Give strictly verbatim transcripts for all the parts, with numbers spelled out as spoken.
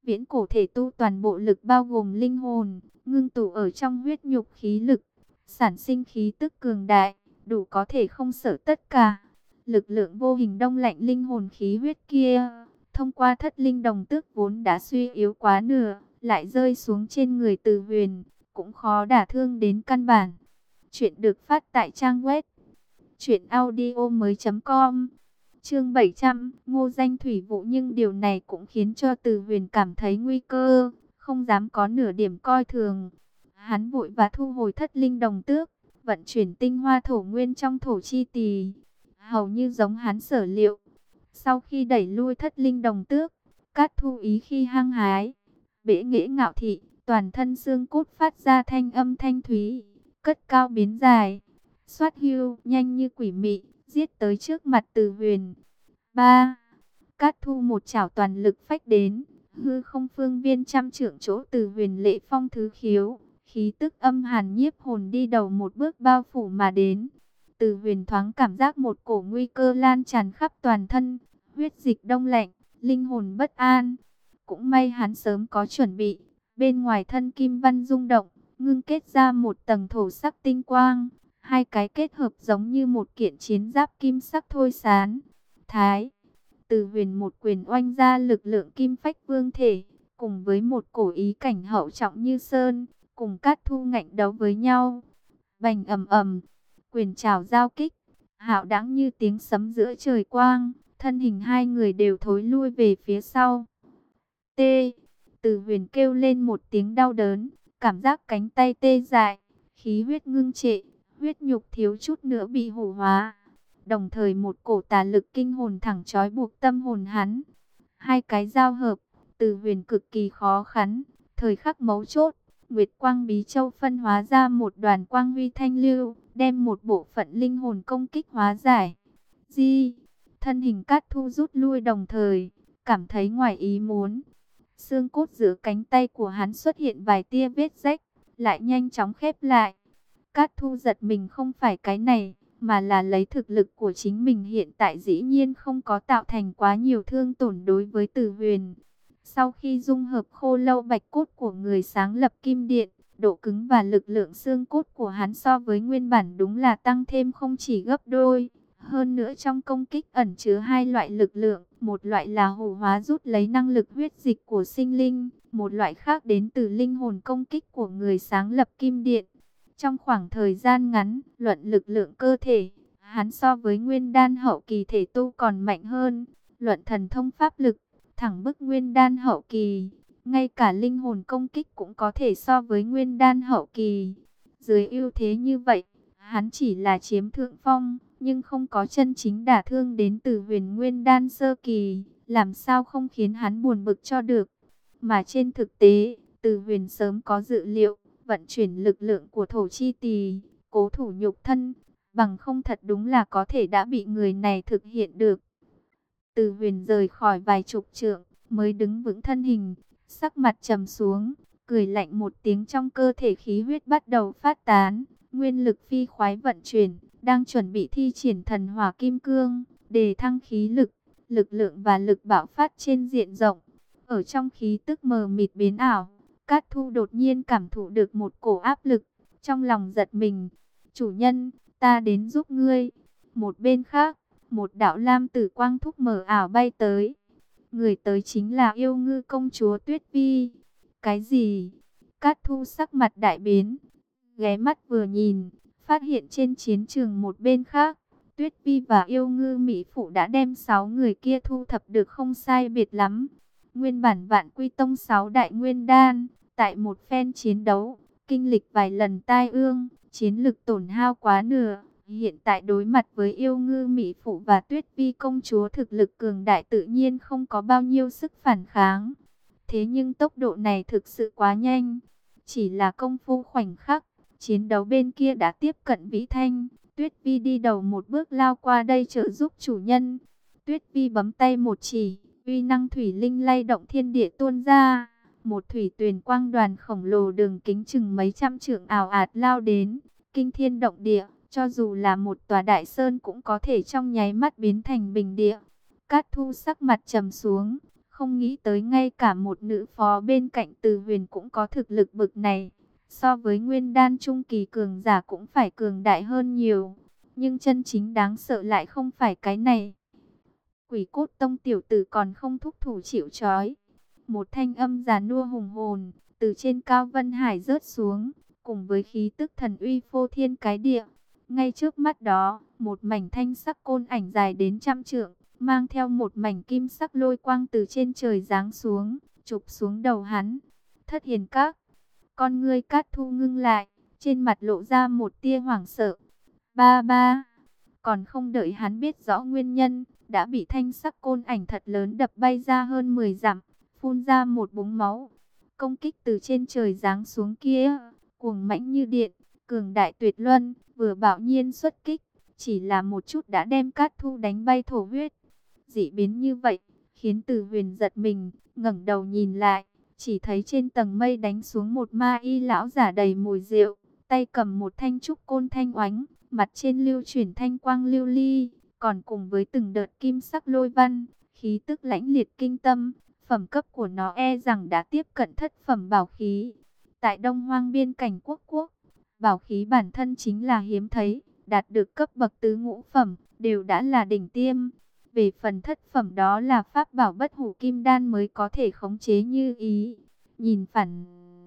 viễn cổ thể tu toàn bộ lực bao gồm linh hồn, ngưng tụ ở trong huyết nhục khí lực, sản sinh khí tức cường đại, đủ có thể không sợ tất cả. Lực lượng vô hình đông lạnh linh hồn khí huyết kia, thông qua thất linh đồng tước vốn đã suy yếu quá nửa, lại rơi xuống trên người Từ Huyền, cũng khó đả thương đến căn bản. Chuyện được phát tại trang web truyện audio mới chấm com. Chương bảy trăm, Ngô Danh Thủy Vụ, nhưng điều này cũng khiến cho Từ Huyền cảm thấy nguy cơ, không dám có nửa điểm coi thường. Hắn vội và thu hồi thất linh đồng tước, vận chuyển tinh hoa thổ nguyên trong thổ chi tỳ, hầu như giống hắn sở liệu. Sau khi đẩy lui thất linh đồng tước, Cát Thu ý khi hăng hái, bẽ nghễ ngạo thị, toàn thân xương cốt phát ra thanh âm thanh thúy, cất cao biến dài, xoát hưu nhanh như quỷ mị, giết tới trước mặt Từ Huyền. Ba, Cát Thu một chảo toàn lực phách đến, hư không phương viên trăm trượng chỗ Từ Huyền lệ phong thứ khiếu, khí tức âm hàn nhiếp hồn đi đầu một bước bao phủ mà đến. Từ Huyền thoáng cảm giác một cổ nguy cơ lan tràn khắp toàn thân, huyết dịch đông lạnh, linh hồn bất an. Cũng may hắn sớm có chuẩn bị, bên ngoài thân kim văn rung động, ngưng kết ra một tầng thổ sắc tinh quang, hai cái kết hợp giống như một kiện chiến giáp kim sắc thôi sán. Thái, Từ Huyền một quyền oanh ra lực lượng kim phách vương thể, cùng với một cổ ý cảnh hậu trọng như sơn, cùng Cát Thu ngạnh đấu với nhau. Bành ầm ầm, quyền trảo giao kích, hạo đãng như tiếng sấm giữa trời quang, thân hình hai người đều thối lui về phía sau. T, Từ Huyền kêu lên một tiếng đau đớn, cảm giác cánh tay tê dại, khí huyết ngưng trệ, huyết nhục thiếu chút nữa bị hủ hóa. Đồng thời một cổ tà lực kinh hồn thẳng trói buộc tâm hồn hắn. Hai cái giao hợp, Từ Huyền cực kỳ khó khăn. Thời khắc mấu chốt, Nguyệt Quang Bí Châu phân hóa ra một đoàn quang huy thanh lưu, đem một bộ phận linh hồn công kích hóa giải. Di, thân hình Cát Thu rút lui đồng thời, cảm thấy ngoài ý muốn. Xương cốt giữa cánh tay của hắn xuất hiện vài tia vết rách, lại nhanh chóng khép lại. Cát Thu giật mình, không phải cái này, mà là lấy thực lực của chính mình hiện tại dĩ nhiên không có tạo thành quá nhiều thương tổn đối với Từ Huyền. Sau khi dung hợp khô lâu bạch cốt của người sáng lập kim điện, độ cứng và lực lượng xương cốt của hắn so với nguyên bản đúng là tăng thêm không chỉ gấp đôi. Hơn nữa trong công kích ẩn chứa hai loại lực lượng, một loại là hủ hóa rút lấy năng lực huyết dịch của sinh linh, một loại khác đến từ linh hồn công kích của người sáng lập kim điện. Trong khoảng thời gian ngắn, luận lực lượng cơ thể, hắn so với nguyên đan hậu kỳ thể tu còn mạnh hơn. Luận thần thông pháp lực, thẳng bức nguyên đan hậu kỳ. Ngay cả linh hồn công kích cũng có thể so với nguyên đan hậu kỳ. Dưới ưu thế như vậy, hắn chỉ là chiếm thượng phong, nhưng không có chân chính đả thương đến Từ Huyền nguyên đan sơ kỳ. Làm sao không khiến hắn buồn bực cho được. Mà trên thực tế, Từ Huyền sớm có dự liệu, vận chuyển lực lượng của thổ chi tỳ, cố thủ nhục thân, bằng không thật đúng là có thể đã bị người này thực hiện được. Từ Huyền rời khỏi vài chục trượng, mới đứng vững thân hình, sắc mặt trầm xuống, cười lạnh một tiếng, trong cơ thể khí huyết bắt đầu phát tán, nguyên lực phi khoái vận chuyển, đang chuẩn bị thi triển thần hỏa kim cương, đề thăng khí lực, lực lượng và lực bạo phát trên diện rộng. Ở trong khí tức mờ mịt biến ảo, Cát Thu đột nhiên cảm thụ được một cổ áp lực, trong lòng giật mình. Chủ nhân, ta đến giúp ngươi. Một bên khác, một đạo lam tử quang thúc mở ảo bay tới. Người tới chính là yêu ngư công chúa Tuyết Vi. Cái gì? Cát Thu sắc mặt đại biến, ghé mắt vừa nhìn, phát hiện trên chiến trường một bên khác, Tuyết Vi và yêu ngư mỹ phụ đã đem sáu người kia thu thập được không sai biệt lắm. Nguyên bản Vạn Quy Tông sáu đại nguyên đan, tại một phen chiến đấu, kinh lịch vài lần tai ương, chiến lực tổn hao quá nửa. Hiện tại đối mặt với yêu ngư mỹ phụ và Tuyết Vi công chúa, thực lực cường đại tự nhiên không có bao nhiêu sức phản kháng. Thế nhưng tốc độ này thực sự quá nhanh. Chỉ là công phu khoảnh khắc, chiến đấu bên kia đã tiếp cận Vĩ Thanh. Tuyết Vi đi đầu một bước lao qua đây trợ giúp chủ nhân. Tuyết Vi bấm tay một chỉ, uy năng thủy linh lay động thiên địa tuôn ra. Một thủy tuyền quang đoàn khổng lồ đường kính chừng mấy trăm trượng ào ạt lao đến, kinh thiên động địa. Cho dù là một tòa đại sơn cũng có thể trong nháy mắt biến thành bình địa. Cát Thu sắc mặt trầm xuống, Không nghĩ tới ngay cả một nữ phó bên cạnh Từ Huyền cũng có thực lực bực này. So với nguyên đan trung kỳ cường giả cũng phải cường đại hơn nhiều. Nhưng chân chính đáng sợ lại không phải cái này. Quỷ cốt tông tiểu tử còn không thúc thủ chịu trói. Một thanh âm già nua hùng hồn từ trên cao Vân Hải rớt xuống, cùng với khí tức thần uy phô thiên cái địa. Ngay trước mắt đó, một mảnh thanh sắc côn ảnh dài đến trăm trượng, mang theo một mảnh kim sắc lôi quang từ trên trời giáng xuống, chụp xuống đầu hắn. Thất Hiền Các, con ngươi Cát Thu ngưng lại, trên mặt lộ ra một tia hoảng sợ. Ba ba, còn không đợi hắn biết rõ nguyên nhân, đã bị thanh sắc côn ảnh thật lớn đập bay ra hơn mười dặm, phun ra một búng máu. Công kích từ trên trời giáng xuống kia, cuồng mãnh như điện, cường đại tuyệt luân, vừa bạo nhiên xuất kích, chỉ là một chút đã đem Cát Thu đánh bay thổ huyết. Dị biến như vậy, khiến Từ Huyền giật mình, ngẩng đầu nhìn lại, chỉ thấy trên tầng mây đánh xuống một ma y lão giả đầy mùi rượu, tay cầm một thanh trúc côn thanh oánh, mặt trên lưu chuyển thanh quang lưu ly, còn cùng với từng đợt kim sắc lôi văn, khí tức lãnh liệt kinh tâm. Phẩm cấp của nó e rằng đã tiếp cận thất phẩm bảo khí. Tại Đông Hoang biên cảnh quốc quốc, bảo khí bản thân chính là hiếm thấy, đạt được cấp bậc tứ ngũ phẩm, đều đã là đỉnh tiêm. Về phần thất phẩm đó là pháp bảo bất hủ kim đan mới có thể khống chế như ý. Nhìn phản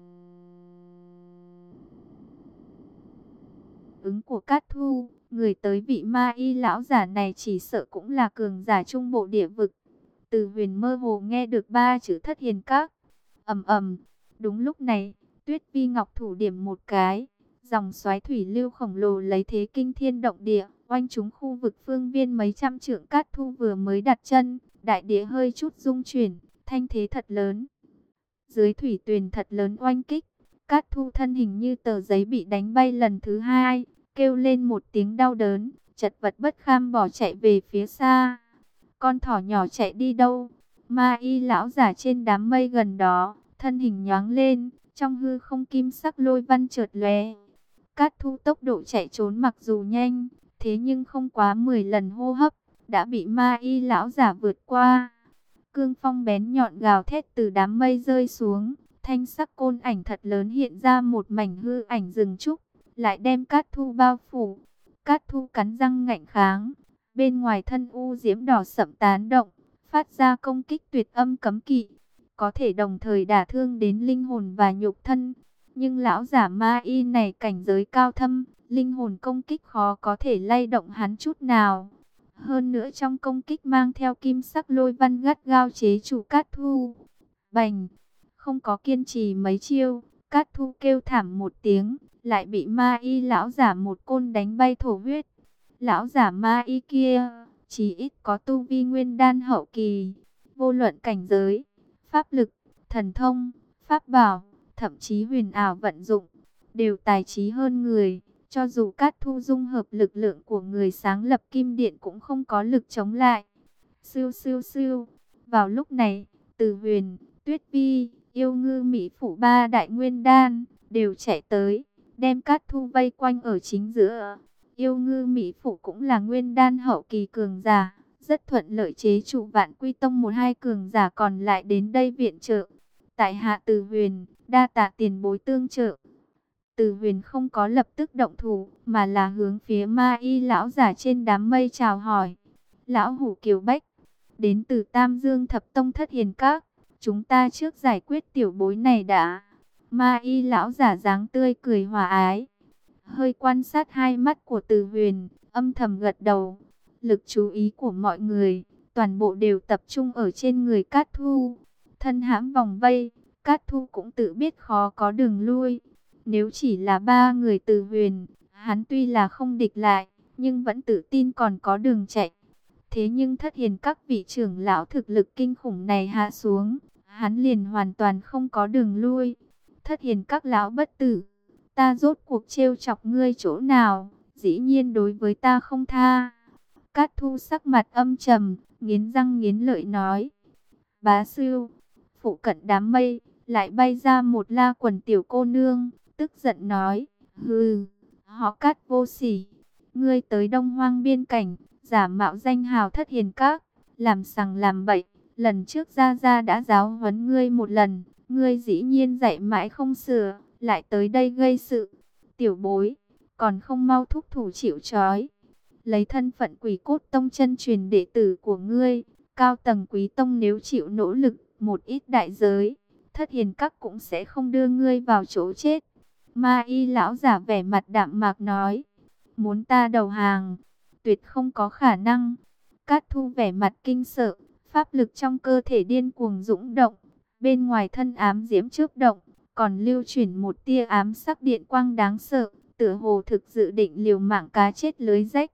ứng của Cát Thu, người tới vị ma y lão giả này chỉ sợ cũng là cường giả trung bộ địa vực. Từ Huyền mơ hồ nghe được ba chữ Thất Hiền Các. Ầm ầm, đúng lúc này, Tuyết Vi Ngọc thủ điểm một cái, dòng xoáy thủy lưu khổng lồ lấy thế kinh thiên động địa, oanh trúng khu vực phương viên mấy trăm trượng Cát Thu vừa mới đặt chân, đại địa hơi chút rung chuyển, thanh thế thật lớn. Dưới thủy tuyền thật lớn oanh kích, Cát Thu thân hình như tờ giấy bị đánh bay lần thứ hai, kêu lên một tiếng đau đớn, chật vật bất kham bỏ chạy về phía xa. Con thỏ nhỏ chạy đi đâu? Ma y lão giả trên đám mây gần đó, thân hình nhoáng lên, trong hư không kim sắc lôi văn chợt lóe. Cát Thu tốc độ chạy trốn mặc dù nhanh, thế nhưng không quá mười lần hô hấp, đã bị ma y lão giả vượt qua. Cương phong bén nhọn gào thét từ đám mây rơi xuống, thanh sắc côn ảnh thật lớn hiện ra một mảnh hư ảnh rừng trúc, lại đem Cát Thu bao phủ. Cát Thu cắn răng ngạnh kháng, bên ngoài thân u diễm đỏ sậm tán động, phát ra công kích tuyệt âm cấm kỵ, có thể đồng thời đả thương đến linh hồn và nhục thân. Nhưng lão giả ma y này cảnh giới cao thâm, linh hồn công kích khó có thể lay động hắn chút nào. Hơn nữa trong công kích mang theo kim sắc lôi văn gắt gao chế chủ Cát Thu. Bành, không có kiên trì mấy chiêu, Cát Thu kêu thảm một tiếng, lại bị ma y lão giả một côn đánh bay thổ huyết. Lão giả ma y kia, chỉ ít có tu vi nguyên đan hậu kỳ, vô luận cảnh giới, pháp lực, thần thông, pháp bảo, thậm chí huyền ảo vận dụng, đều tài trí hơn người. Cho dù Cát Thu dung hợp lực lượng của người sáng lập kim điện cũng không có lực chống lại. Siêu siêu siêu, vào lúc này, Từ Huyền, Tuyết Vi, Yêu Ngư Mỹ Phụ ba đại nguyên đan, đều chạy tới, đem Cát Thu vây quanh ở chính giữa. Yêu Ngư Mỹ Phụ cũng là nguyên đan hậu kỳ cường giả, rất thuận lợi chế trụ Vạn Quy Tông một hai cường giả còn lại đến đây viện trợ. Tại hạ Từ Huyền, đa tạ tiền bối tương trợ. Từ Huyền không có lập tức động thủ, mà là hướng phía ma y lão giả trên đám mây chào hỏi. Lão hủ Kiều Bách, đến từ Tam Dương Thập Tông Thất Hiền Các, chúng ta trước giải quyết tiểu bối này đã. Ma y lão giả dáng tươi cười hòa ái, hơi quan sát hai mắt của Từ Huyền, âm thầm gật đầu. Lực chú ý của mọi người, toàn bộ đều tập trung ở trên người Cát Thu. Thân hãm vòng vây, Cát Thu cũng tự biết khó có đường lui. Nếu chỉ là ba người Từ Huyền, hắn tuy là không địch lại, nhưng vẫn tự tin còn có đường chạy. Thế nhưng Thất Hiền Các vị trưởng lão thực lực kinh khủng này hạ xuống, hắn liền hoàn toàn không có đường lui. Thất Hiền Các lão bất tử, ta rốt cuộc trêu chọc ngươi chỗ nào, dĩ nhiên đối với ta không tha. Cát Thu sắc mặt âm trầm, nghiến răng nghiến lợi nói. Bá sư, phụ cận đám mây, lại bay ra một la quần tiểu cô nương, tức giận nói, hừ, họ Cát vô sỉ, ngươi tới Đông Hoang biên cảnh, giả mạo danh hào Thất Hiền Các, làm sằng làm bậy, lần trước Gia Gia đã giáo huấn ngươi một lần, ngươi dĩ nhiên dạy mãi không sửa, lại tới đây gây sự. Tiểu bối, còn không mau thúc thủ chịu trói. Lấy thân phận Quỷ Cốt Tông chân truyền đệ tử của ngươi, cao tầng Quý Tông nếu chịu nỗ lực một ít đại giới, Thất Hiền Các cũng sẽ không đưa ngươi vào chỗ chết. Ma Y lão giả vẻ mặt đạm mạc nói, muốn ta đầu hàng, tuyệt không có khả năng. Cát Thu vẻ mặt kinh sợ, pháp lực trong cơ thể điên cuồng dũng động, bên ngoài thân ám diễm chớp động, còn lưu chuyển một tia ám sắc điện quang đáng sợ, tựa hồ thực dự định liều mạng cá chết lưới rách.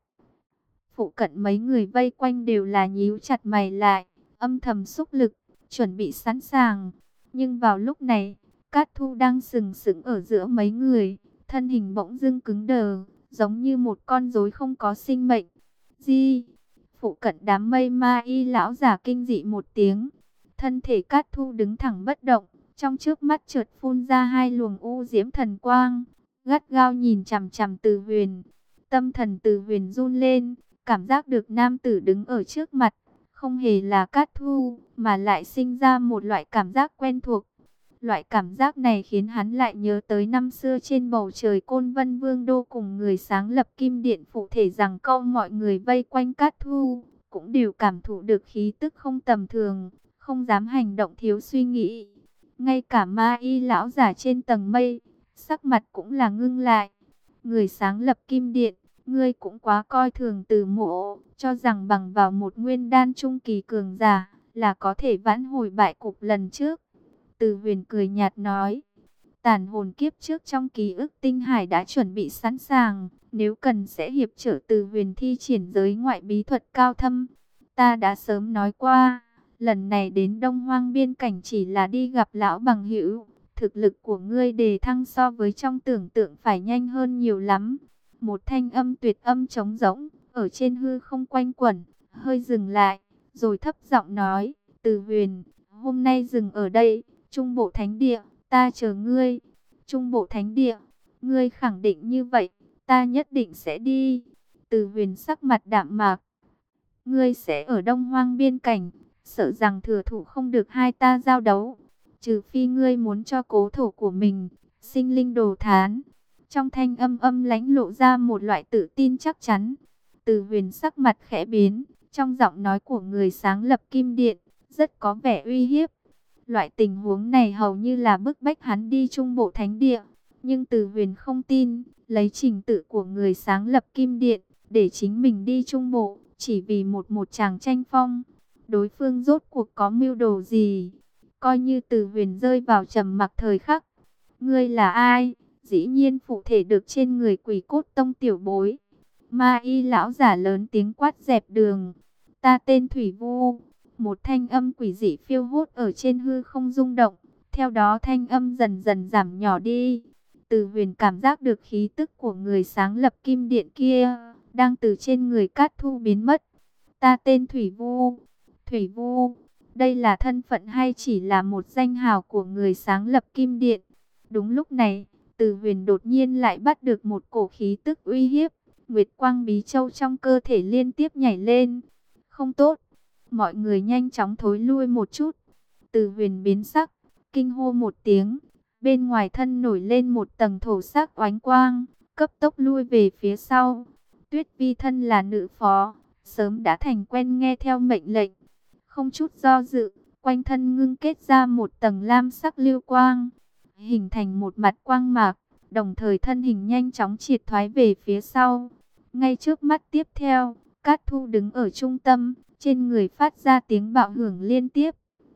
Phụ cận mấy người vây quanh đều là nhíu chặt mày lại, âm thầm xúc lực, chuẩn bị sẵn sàng. Nhưng vào lúc này, Cát Thu đang sừng sững ở giữa mấy người, thân hình bỗng dưng cứng đờ, giống như một con rối không có sinh mệnh. Di, phụ cận đám mây ma y lão giả kinh dị một tiếng, thân thể Cát Thu đứng thẳng bất động, trong trước mắt chợt phun ra hai luồng u diễm thần quang, gắt gao nhìn chằm chằm Từ Huyền. Tâm thần Từ Huyền run lên, cảm giác được nam tử đứng ở trước mặt không hề là Cát Thu, mà lại sinh ra một loại cảm giác quen thuộc. Loại cảm giác này khiến hắn lại nhớ tới năm xưa trên bầu trời Côn Vân Vương Đô, cùng người sáng lập Kim Điện phụ thể rằng câu mọi người vây quanh Cát Thu, cũng đều cảm thụ được khí tức không tầm thường, không dám hành động thiếu suy nghĩ. Ngay cả ma y lão giả trên tầng mây, sắc mặt cũng là ngưng lại. Người sáng lập Kim Điện, ngươi cũng quá coi thường Từ Mộ, cho rằng bằng vào một nguyên đan trung kỳ cường giả là có thể vãn hồi bại cục lần trước. Từ Huyền cười nhạt nói, tàn hồn kiếp trước trong ký ức tinh hải đã chuẩn bị sẵn sàng, nếu cần sẽ hiệp trợ Từ Huyền thi triển giới ngoại bí thuật cao thâm. Ta đã sớm nói qua, lần này đến Đông Hoang biên cảnh chỉ là đi gặp lão bằng hữu, thực lực của ngươi đề thăng so với trong tưởng tượng phải nhanh hơn nhiều lắm. Một thanh âm tuyệt âm trống rỗng ở trên hư không quanh quẩn, hơi dừng lại, rồi thấp giọng nói, Từ Huyền, hôm nay dừng ở đây, Trung Bộ Thánh Địa, ta chờ ngươi. Trung Bộ Thánh Địa, ngươi khẳng định như vậy, ta nhất định sẽ đi. Từ Huyền sắc mặt đạm mạc, ngươi sẽ ở Đông Hoang biên cảnh, sợ rằng thừa thủ không được hai ta giao đấu, trừ phi ngươi muốn cho cố thổ của mình sinh linh đồ thán. Trong thanh âm âm lãnh lộ ra một loại tự tin chắc chắn. Từ Huyền sắc mặt khẽ biến, trong giọng nói của người sáng lập Kim Điện rất có vẻ uy hiếp. Loại tình huống này hầu như là bức bách hắn đi Trung Bộ Thánh Địa, nhưng Từ Huyền không tin, lấy trình tự của người sáng lập Kim Điện để chính mình đi Trung Bộ, chỉ vì một một tràng tranh phong. Đối phương rốt cuộc có mưu đồ gì? Coi như Từ Huyền rơi vào trầm mặc thời khắc. Ngươi là ai? Dĩ nhiên phụ thể được trên người Quỷ Cốt Tông tiểu bối. Ma y lão giả lớn tiếng quát dẹp đường. Ta tên Thủy Vu. Một thanh âm quỷ dị phiêu hốt ở trên hư không rung động. Theo đó thanh âm dần dần giảm nhỏ đi. Từ Huyền cảm giác được khí tức của người sáng lập Kim Điện kia đang từ trên người Cát Thu biến mất. Ta tên Thủy Vu. Thủy Vu, đây là thân phận hay chỉ là một danh hào của người sáng lập Kim Điện? Đúng lúc này, Từ Huyền đột nhiên lại bắt được một cổ khí tức uy hiếp. Nguyệt quang bí châu trong cơ thể liên tiếp nhảy lên. Không tốt, mọi người nhanh chóng thối lui một chút. Từ Huyền biến sắc, kinh hô một tiếng. Bên ngoài thân nổi lên một tầng thổ sắc oánh quang, cấp tốc lui về phía sau. Tuyết Vi thân là nữ phó, sớm đã thành quen nghe theo mệnh lệnh. Không chút do dự, quanh thân ngưng kết ra một tầng lam sắc lưu quang, hình thành một mặt quang mạc, đồng thời thân hình nhanh chóng triệt thoái về phía sau. Ngay trước mắt tiếp theo, Cát Thu đứng ở trung tâm, trên người phát ra tiếng bạo hưởng liên tiếp.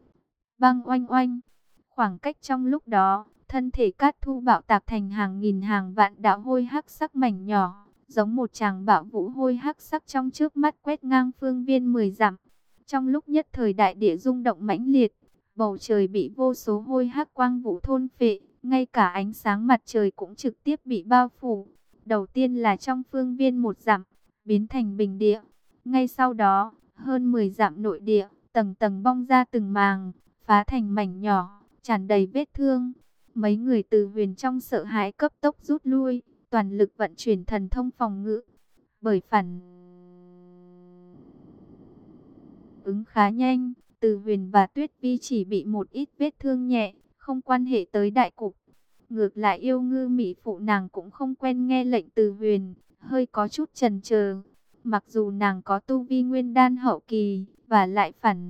Bang oanh oanh, khoảng cách trong lúc đó, thân thể Cát Thu bạo tạc thành hàng nghìn hàng vạn đạo hôi hắc sắc mảnh nhỏ, giống một tràng bạo vũ hôi hắc sắc trong trước mắt quét ngang phương viên mười dặm. Trong lúc nhất thời đại địa rung động mãnh liệt, bầu trời bị vô số hôi hắc quang vũ thôn phệ, ngay cả ánh sáng mặt trời cũng trực tiếp bị bao phủ. Đầu tiên là trong phương viên một dặm, biến thành bình địa. Ngay sau đó, hơn mười dặm nội địa, tầng tầng bong ra từng màng, phá thành mảnh nhỏ, tràn đầy vết thương. Mấy người Từ Huyền trong sợ hãi cấp tốc rút lui, toàn lực vận chuyển thần thông phòng ngự. Bởi phản ứng khá nhanh, Từ Huyền và Tuyết Vi chỉ bị một ít vết thương nhẹ, không quan hệ tới đại cục. Ngược lại Yêu Ngư mỹ phụ nàng cũng không quen nghe lệnh Từ Huyền, hơi có chút chần chờ. Mặc dù nàng có tu vi nguyên đan hậu kỳ, và lại phản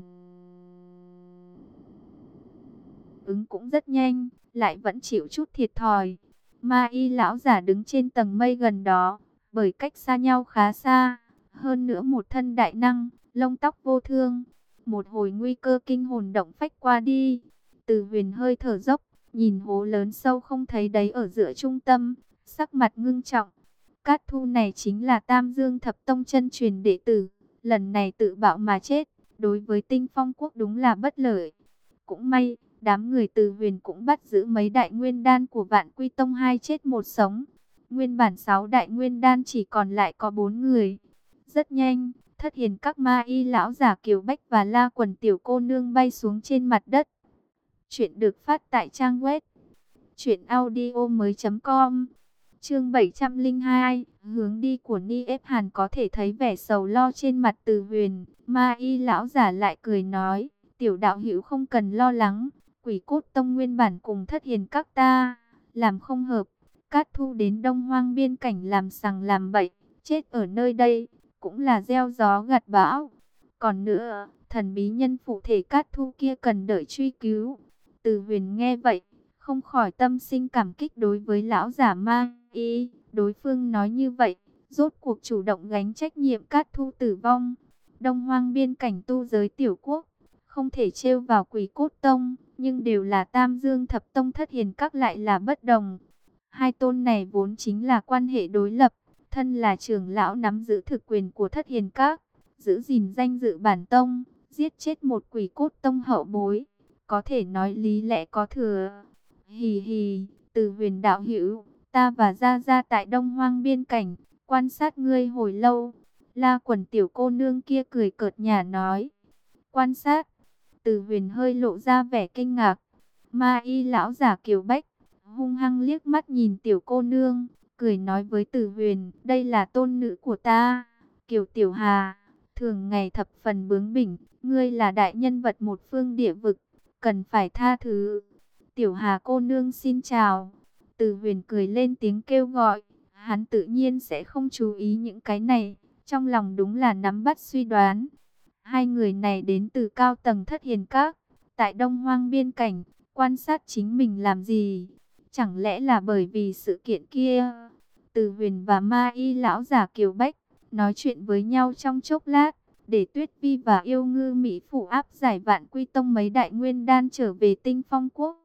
ứng cũng rất nhanh, lại vẫn chịu chút thiệt thòi. Ma Y lão giả đứng trên tầng mây gần đó, bởi cách xa nhau khá xa, hơn nữa một thân đại năng, lông tóc vô thương. Một hồi nguy cơ kinh hồn động phách qua đi, Từ Huyền hơi thở dốc, nhìn hố lớn sâu không thấy đáy ở giữa trung tâm, sắc mặt ngưng trọng. Cát Thu này chính là Tam Dương Thập Tông chân truyền đệ tử, lần này tự bạo mà chết, đối với Tinh Phong quốc đúng là bất lợi. Cũng may, đám người Từ Huyền cũng bắt giữ mấy đại nguyên đan của Vạn Quy Tông, hai chết một sống. Nguyên bản sáu đại nguyên đan chỉ còn lại có bốn người. Rất nhanh, Thất Hiền các Ma Y lão giả Kiều Bách và La Quần tiểu cô nương bay xuống trên mặt đất. Chuyện được phát tại trang web truyện audio mới chấm com. Chương bảy trăm lẻ hai, hướng đi của Ni Ép Hàn. Có thể thấy vẻ sầu lo trên mặt Từ Huyền, Ma Y lão giả lại cười nói: "Tiểu đạo hữu không cần lo lắng, Quỷ Cốt Tông nguyên bản cùng Thất Hiền các ta làm không hợp, Cát Thu đến Đông Hoang biên cảnh làm sằng làm bậy, chết ở nơi đây cũng là gieo gió gặt bão. Còn nữa, thần bí nhân phụ thể Cát Thu kia cần đợi truy cứu." Từ Huyền nghe vậy, không khỏi tâm sinh cảm kích đối với lão giả Ma Y. Đối phương nói như vậy, rốt cuộc chủ động gánh trách nhiệm Cát Thu tử vong. Đông Hoang biên cảnh tu giới tiểu quốc, không thể trêu vào Quỷ Cốt Tông, nhưng đều là Tam Dương Thập Tông, Thất Hiền các lại là bất đồng. Hai tôn này vốn chính là quan hệ đối lập, thân là trưởng lão nắm giữ thực quyền của Thất Hiền các, giữ gìn danh dự bản tông, giết chết một Quỷ Cốt Tông hậu bối, có thể nói lý lẽ có thừa. Hì hì, Từ Huyền đạo hữu, ta và Gia Gia tại Đông Hoang biên cảnh, quan sát ngươi hồi lâu. La Quần tiểu cô nương kia cười cợt nhả nói. Quan sát? Từ Huyền hơi lộ ra vẻ kinh ngạc. Ma Y lão giả Kiều Bách hung hăng liếc mắt nhìn tiểu cô nương, cười nói với Từ Huyền: "Đây là tôn nữ của ta, Kiều Tiểu Hà, thường ngày thập phần bướng bỉnh, ngươi là đại nhân vật một phương địa vực, cần phải tha thứ." "Tiểu Hà cô nương xin chào." Từ Huyền cười lên tiếng kêu gọi, hắn tự nhiên sẽ không chú ý những cái này, trong lòng đúng là nắm bắt suy đoán. Hai người này đến từ cao tầng Thất Hiền các, tại Đông Hoang biên cảnh, quan sát chính mình làm gì? Chẳng lẽ là bởi vì sự kiện kia? Từ Huyền và Ma Y lão giả Kiều Bách nói chuyện với nhau trong chốc lát, để Tuyết Vi và Yêu Ngư mỹ phụ áp giải Vạn Quy Tông mấy đại nguyên đan trở về Tinh Phong quốc.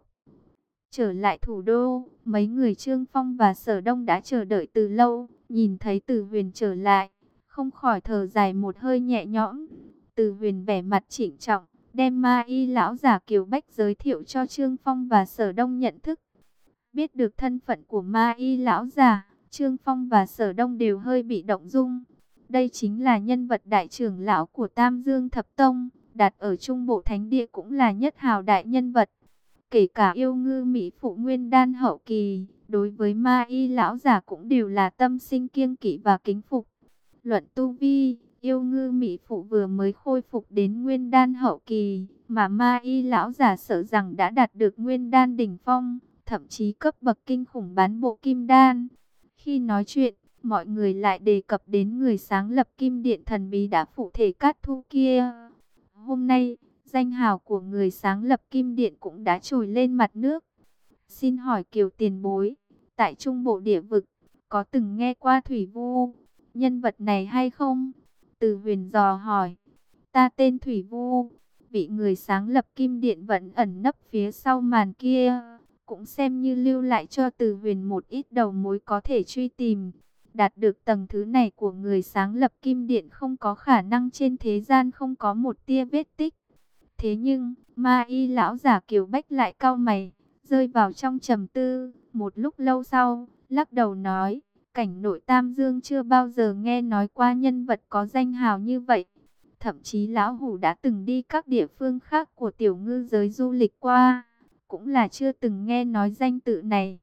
Trở lại thủ đô, mấy người Trương Phong và Sở Đông đã chờ đợi từ lâu, nhìn thấy Từ Huyền trở lại, không khỏi thở dài một hơi nhẹ nhõm. Từ Huyền vẻ mặt trịnh trọng, đem Ma Y lão giả Kiều Bách giới thiệu cho Trương Phong và Sở Đông nhận thức. Biết được thân phận của Ma Y lão giả, Trương Phong và Sở Đông đều hơi bị động dung. Đây chính là nhân vật đại trưởng lão của Tam Dương Thập Tông, đặt ở Trung Bộ Thánh Địa cũng là nhất hào đại nhân vật. Kể cả Yêu Ngư mỹ phụ nguyên đan hậu kỳ, đối với Ma Y lão giả cũng đều là tâm sinh kiêng kỵ và kính phục. Luận tu vi, Yêu Ngư mỹ phụ vừa mới khôi phục đến nguyên đan hậu kỳ, mà Ma Y lão giả sợ rằng đã đạt được nguyên đan đỉnh phong, thậm chí cấp bậc kinh khủng bán bộ kim đan. Khi nói chuyện, mọi người lại đề cập đến người sáng lập Kim Điện thần bí đã phụ thể Cát Thu kia. Hôm nay, danh hào của người sáng lập Kim Điện cũng đã trồi lên mặt nước. Xin hỏi Kiều tiền bối, tại Trung Bộ địa vực, có từng nghe qua Thủy Vu nhân vật này hay không? Từ Huyền dò hỏi. Ta tên Thủy Vu, vị người sáng lập Kim Điện vẫn ẩn nấp phía sau màn kia, cũng xem như lưu lại cho Từ Huyền một ít đầu mối có thể truy tìm. Đạt được tầng thứ này của người sáng lập Kim Điện không có khả năng trên thế gian không có một tia vết tích. Thế nhưng, Ma Y lão giả Kiều Bách lại cau mày, rơi vào trong trầm tư. Một lúc lâu sau, lắc đầu nói, cảnh nội Tam Dương chưa bao giờ nghe nói qua nhân vật có danh hào như vậy. Thậm chí lão hủ đã từng đi các địa phương khác của tiểu ngư giới du lịch qua, cũng là chưa từng nghe nói danh tự này.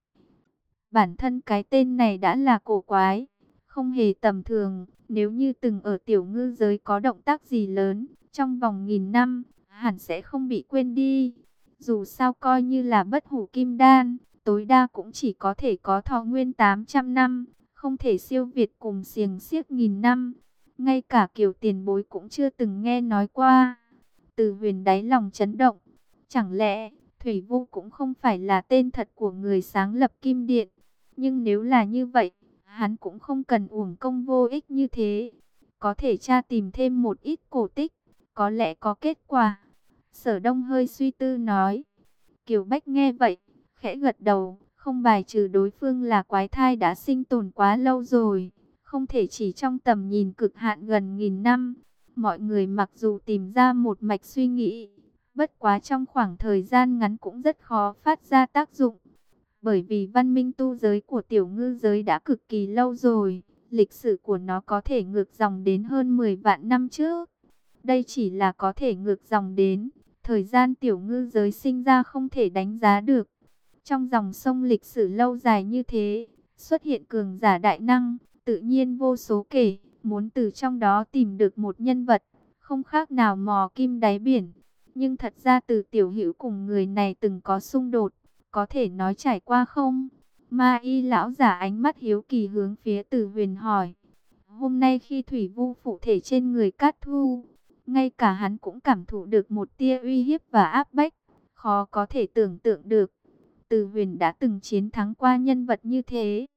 Bản thân cái tên này đã là cổ quái, không hề tầm thường. Nếu như từng ở tiểu ngư giới có động tác gì lớn, trong vòng nghìn năm, hẳn sẽ không bị quên đi. Dù sao coi như là bất hủ kim đan, tối đa cũng chỉ có thể có thọ nguyên tám trăm năm, không thể siêu việt cùng xiềng xiếc nghìn năm. Ngay cả kiểu tiền bối cũng chưa từng nghe nói qua. Từ Huyền đáy lòng chấn động. Chẳng lẽ Thủy Vu cũng không phải là tên thật của người sáng lập Kim Điện? Nhưng nếu là như vậy, hắn cũng không cần uổng công vô ích như thế. Có thể tra tìm thêm một ít cổ tích, có lẽ có kết quả. Sở Đông hơi suy tư nói. Kiều Bách nghe vậy, khẽ gật đầu, không bài trừ đối phương là quái thai đã sinh tồn quá lâu rồi, không thể chỉ trong tầm nhìn cực hạn gần nghìn năm. Mọi người mặc dù tìm ra một mạch suy nghĩ, bất quá trong khoảng thời gian ngắn cũng rất khó phát ra tác dụng. Bởi vì văn minh tu giới của tiểu ngư giới đã cực kỳ lâu rồi, lịch sử của nó có thể ngược dòng đến hơn mười vạn năm trước. Đây chỉ là có thể ngược dòng đến, thời gian tiểu ngư giới sinh ra không thể đánh giá được. Trong dòng sông lịch sử lâu dài như thế, xuất hiện cường giả đại năng, tự nhiên vô số kể, muốn từ trong đó tìm được một nhân vật, không khác nào mò kim đáy biển. Nhưng thật ra từ tiểu hữu cùng người này từng có xung đột, có thể nói trải qua không? Ma y lão giả ánh mắt hiếu kỳ hướng phía Từ Huyền hỏi. Hôm nay khi Thủy Vu phụ thể trên người Cát Thu, ngay cả hắn cũng cảm thụ được một tia uy hiếp và áp bách, khó có thể tưởng tượng được. Từ Huyền đã từng chiến thắng qua nhân vật như thế.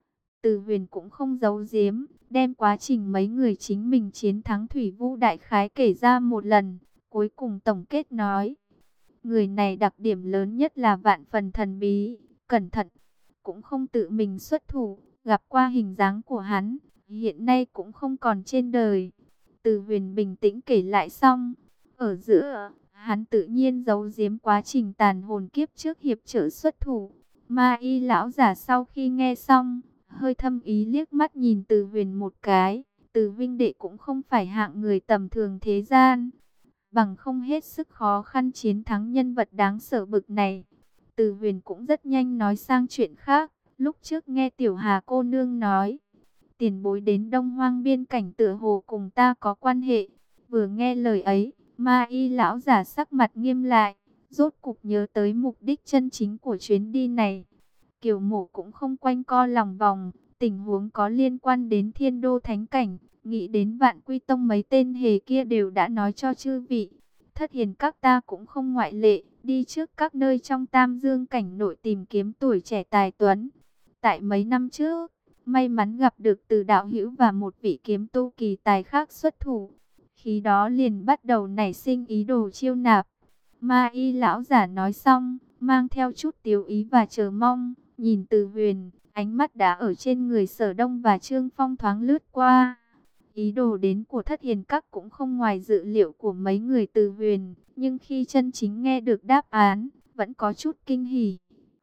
Từ Huyền cũng không giấu giếm, đem quá trình mấy người chính mình chiến thắng Thủy Vu đại khái kể ra một lần, cuối cùng tổng kết nói. Người này đặc điểm lớn nhất là vạn phần thần bí, cẩn thận, cũng không tự mình xuất thủ, gặp qua hình dáng của hắn, hiện nay cũng không còn trên đời. Từ Huyền bình tĩnh kể lại xong, ở giữa, hắn tự nhiên giấu giếm quá trình tàn hồn kiếp trước hiệp trợ xuất thủ. Ma y lão giả sau khi nghe xong, hơi thâm ý liếc mắt nhìn Từ Huyền một cái. Từ huynh đệ cũng không phải hạng người tầm thường thế gian, bằng không hết sức khó khăn chiến thắng nhân vật đáng sợ bực này. Từ Huyền cũng rất nhanh nói sang chuyện khác. Lúc trước nghe Tiểu Hà cô nương nói, tiền bối đến Đông Hoang biên cảnh tựa hồ cùng ta có quan hệ. Vừa nghe lời ấy, Ma y lão giả sắc mặt nghiêm lại, rốt cục nhớ tới mục đích chân chính của chuyến đi này. Kiều Mộ cũng không quanh co lòng vòng, tình huống có liên quan đến Thiên Đô Thánh Cảnh, nghĩ đến Vạn Quy Tông mấy tên hề kia đều đã nói cho chư vị. Thất hiền các ta cũng không ngoại lệ, đi trước các nơi trong Tam Dương cảnh nội tìm kiếm tuổi trẻ tài tuấn. Tại mấy năm trước, may mắn gặp được Từ đạo hữu và một vị kiếm tu kỳ tài khác xuất thủ. Khi đó liền bắt đầu nảy sinh ý đồ chiêu nạp. Ma y lão giả nói xong, mang theo chút tiếu ý và chờ mong, nhìn Từ Huyền, ánh mắt đã ở trên người Sở Đông và Trương Phong thoáng lướt qua. Ý đồ đến của Thất Hiền Các cũng không ngoài dự liệu của mấy người Từ Huyền, nhưng khi chân chính nghe được đáp án, vẫn có chút kinh hỉ.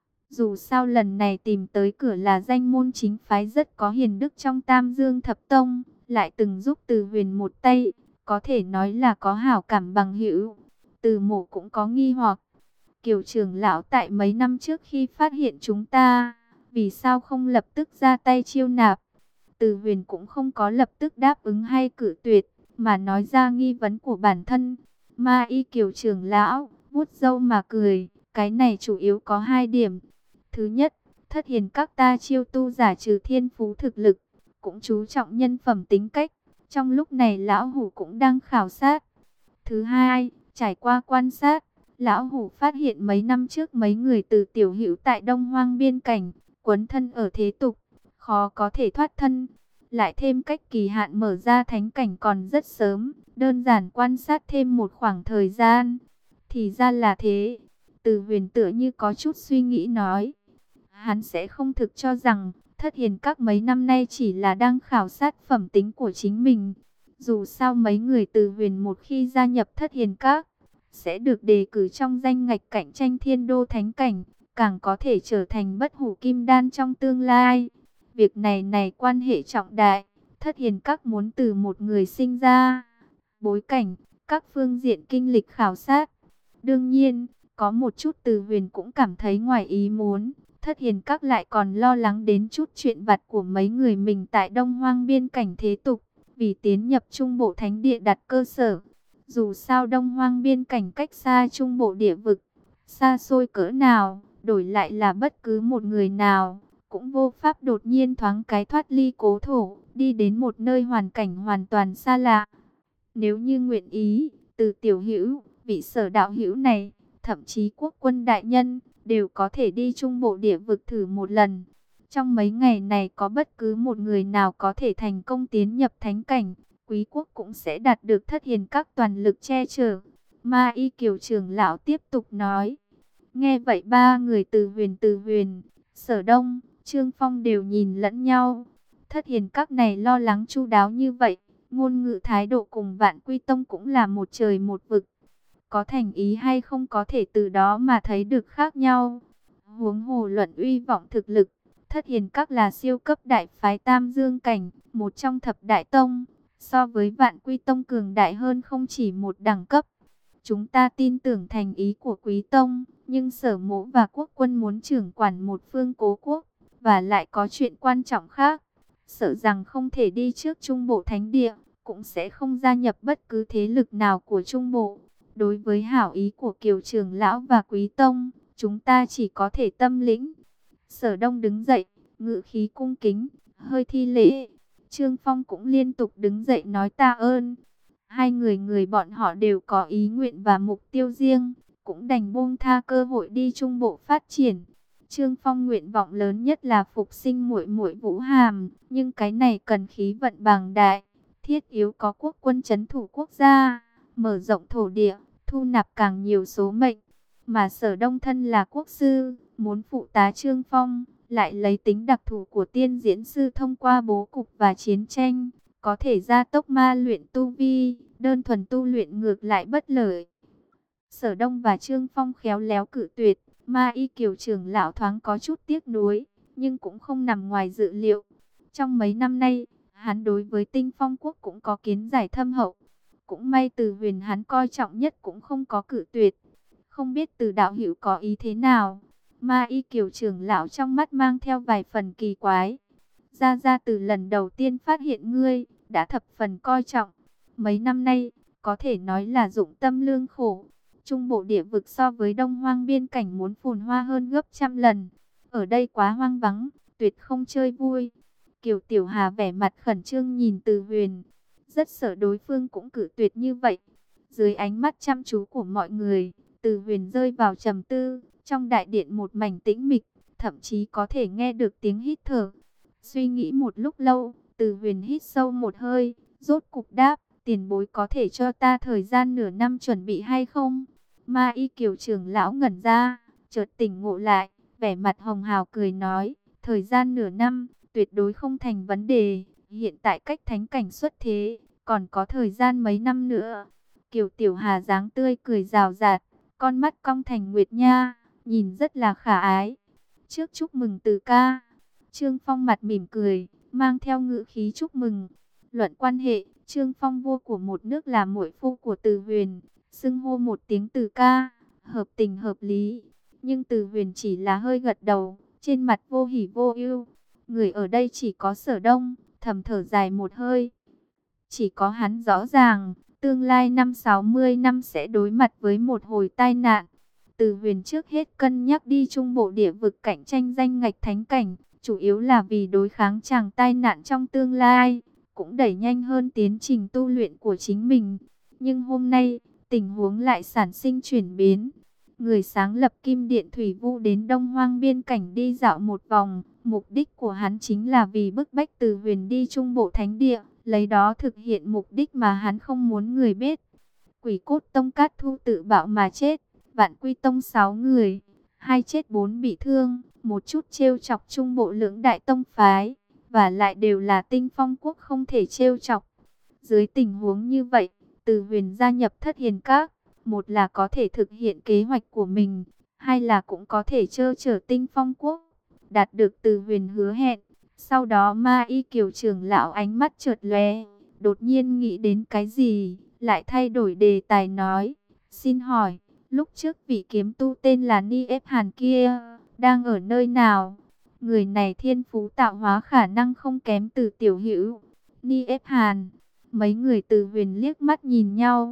Dù sao lần này tìm tới cửa là danh môn chính phái rất có hiền đức trong Tam Dương Thập Tông, lại từng giúp Từ Huyền một tay, có thể nói là có hảo cảm bằng hữu. Từ Mộ cũng có nghi hoặc, Kiều trưởng lão tại mấy năm trước khi phát hiện chúng ta, vì sao không lập tức ra tay chiêu nạp? Từ Huyền cũng không có lập tức đáp ứng hay cự tuyệt, mà nói ra nghi vấn của bản thân. Ma y Kiều trưởng lão vuốt râu mà cười, cái này chủ yếu có hai điểm. Thứ nhất, Thất Hiền các ta chiêu tu giả trừ thiên phú thực lực, cũng chú trọng nhân phẩm tính cách. Trong lúc này lão hủ cũng đang khảo sát. Thứ hai, trải qua quan sát, lão hủ phát hiện mấy năm trước mấy người từ tiểu hữu tại Đông Hoang biên cảnh, quấn thân ở thế tục, khó có thể thoát thân. Lại thêm cách kỳ hạn mở ra thánh cảnh còn rất sớm, đơn giản quan sát thêm một khoảng thời gian. Thì ra là thế. Từ Huyền tựa như có chút suy nghĩ nói. Hắn sẽ không thực cho rằng Thất Hiền các mấy năm nay chỉ là đang khảo sát phẩm tính của chính mình. Dù sao mấy người Từ Huyền một khi gia nhập Thất Hiền các, sẽ được đề cử trong danh ngạch cạnh tranh Thiên Đô Thánh Cảnh, càng có thể trở thành bất hủ kim đan trong tương lai. Việc này này quan hệ trọng đại, Thất Hiền các muốn từ một người sinh ra, bối cảnh, các phương diện kinh lịch khảo sát. Đương nhiên, có một chút Từ Huyền cũng cảm thấy ngoài ý muốn, Thất Hiền các lại còn lo lắng đến chút chuyện vặt của mấy người mình tại Đông Hoang biên cảnh thế tục, vì tiến nhập Trung Bộ Thánh Địa đặt cơ sở. Dù sao Đông Hoang biên cảnh cách xa Trung Bộ địa vực, xa xôi cỡ nào, đổi lại là bất cứ một người nào, cũng vô pháp đột nhiên thoáng cái thoát ly cố thổ, đi đến một nơi hoàn cảnh hoàn toàn xa lạ. Nếu như nguyện ý, từ tiểu hữu, vị Sở đạo hữu này, thậm chí quốc quân đại nhân, đều có thể đi Trung Bộ địa vực thử một lần. Trong mấy ngày này có bất cứ một người nào có thể thành công tiến nhập thánh cảnh, quý quốc cũng sẽ đạt được Thất Hiền Các toàn lực che chở. Ma Y Kiều trưởng lão tiếp tục nói. Nghe vậy ba người Từ Huyền Từ Huyền, Sở Đông, Trương Phong đều nhìn lẫn nhau. Thất Hiền Các này lo lắng chu đáo như vậy, ngôn ngữ thái độ cùng Vạn Quy Tông cũng là một trời một vực. Có thành ý hay không có thể từ đó mà thấy được khác nhau. Huống hồ luận uy vọng thực lực, Thất Hiền Các là siêu cấp đại phái Tam Dương Cảnh, một trong thập đại tông, so với Vạn Quy Tông cường đại hơn không chỉ một đẳng cấp. Chúng ta tin tưởng thành ý của Quý Tông, nhưng Sở Mỗ và quốc quân muốn trưởng quản một phương cố quốc, và lại có chuyện quan trọng khác. Sợ rằng không thể đi trước Trung Bộ Thánh Địa, cũng sẽ không gia nhập bất cứ thế lực nào của Trung Bộ. Đối với hảo ý của Kiều trưởng lão và Quý Tông, chúng ta chỉ có thể tâm lĩnh. Sở Đông đứng dậy, ngự khí cung kính, hơi thi lễ. Trương Phong cũng liên tục đứng dậy nói tạ ơn. Hai người người bọn họ đều có ý nguyện và mục tiêu riêng, cũng đành buông tha cơ hội đi Trung Bộ phát triển. Trương Phong nguyện vọng lớn nhất là phục sinh muội muội Vũ Hàm, nhưng cái này cần khí vận bàng đại, thiết yếu có quốc quân trấn thủ quốc gia, mở rộng thổ địa, thu nạp càng nhiều số mệnh. Mà Sở Đông thân là quốc sư, muốn phụ tá Trương Phong, lại lấy tính đặc thù của tiên diễn sư thông qua bố cục và chiến tranh, có thể gia tốc ma luyện tu vi, đơn thuần tu luyện ngược lại bất lợi. Sở Đông và Trương Phong khéo léo cự tuyệt, Ma Y Kiều trưởng lão thoáng có chút tiếc nuối, nhưng cũng không nằm ngoài dự liệu. Trong mấy năm nay, hắn đối với Tinh Phong quốc cũng có kiến giải thâm hậu. Cũng may Từ Huyền hắn coi trọng nhất cũng không có cự tuyệt. Không biết Từ đạo hữu có ý thế nào? Ma Y Kiều trưởng lão trong mắt mang theo vài phần kỳ quái. Gia Gia từ lần đầu tiên phát hiện ngươi, đã thập phần coi trọng. Mấy năm nay, có thể nói là dụng tâm lương khổ. Trung Bộ địa vực so với Đông Hoang biên cảnh muốn phồn hoa hơn gấp trăm lần. Ở đây quá hoang vắng, tuyệt không chơi vui. Kiều Tiểu Hà vẻ mặt khẩn trương nhìn Từ Huyền, rất sợ đối phương cũng cự tuyệt như vậy. Dưới ánh mắt chăm chú của mọi người, Từ Huyền rơi vào trầm tư. Trong đại điện một mảnh tĩnh mịch, thậm chí có thể nghe được tiếng hít thở. Suy nghĩ một lúc lâu, Từ Huyền hít sâu một hơi, rốt cục đáp, tiền bối có thể cho ta thời gian nửa năm chuẩn bị hay không? Ma Y Kiều trưởng lão ngẩn ra, chợt tỉnh ngộ lại, vẻ mặt hồng hào cười nói, thời gian nửa năm, tuyệt đối không thành vấn đề, hiện tại cách thánh cảnh xuất thế, còn có thời gian mấy năm nữa. Kiều Tiểu Hà dáng tươi cười rào rạt, con mắt cong thành nguyệt nha, nhìn rất là khả ái. Trước chúc mừng Từ ca. Trương Phong mặt mỉm cười, mang theo ngữ khí chúc mừng. Luận quan hệ, Trương Phong vua của một nước là muội phu của Từ Huyền, xưng hô một tiếng Từ ca, hợp tình hợp lý. Nhưng Từ Huyền chỉ là hơi gật đầu, trên mặt vô hỉ vô ưu. Người ở đây chỉ có Sở Đông, thầm thở dài một hơi. Chỉ có hắn rõ ràng, tương lai năm sáu mươi năm sẽ đối mặt với một hồi tai nạn. Từ Huyền trước hết cân nhắc đi Trung Bộ địa vực cạnh tranh danh ngạch thánh cảnh, chủ yếu là vì đối kháng chàng tai nạn trong tương lai, cũng đẩy nhanh hơn tiến trình tu luyện của chính mình. Nhưng hôm nay, tình huống lại sản sinh chuyển biến. Người sáng lập Kim Điện Thủy Vu đến Đông Hoang biên cảnh đi dạo một vòng, mục đích của hắn chính là vì bức bách Từ Huyền đi Trung Bộ Thánh Địa, lấy đó thực hiện mục đích mà hắn không muốn người biết. Quỷ Cốt Tông Cát Thu tự bạo mà chết, Vạn Quy Tông sáu người, hai chết bốn bị thương, một chút trêu chọc Trung Bộ lưỡng đại tông phái, và lại đều là Tinh Phong quốc không thể trêu chọc. Dưới tình huống như vậy, Từ Huyền gia nhập Thất Hiền Các, một là có thể thực hiện kế hoạch của mình, hai là cũng có thể trơ chở Tinh Phong quốc, đạt được Từ Huyền hứa hẹn. Sau đó Ma Y Kiều trưởng lão ánh mắt chợt lóe, đột nhiên nghĩ đến cái gì, lại thay đổi đề tài nói, xin hỏi, lúc trước vị kiếm tu tên là Ni Ép Hàn kia, đang ở nơi nào? Người này thiên phú tạo hóa khả năng không kém Từ tiểu hữu. Ni Ép Hàn, mấy người Từ Huyền liếc mắt nhìn nhau.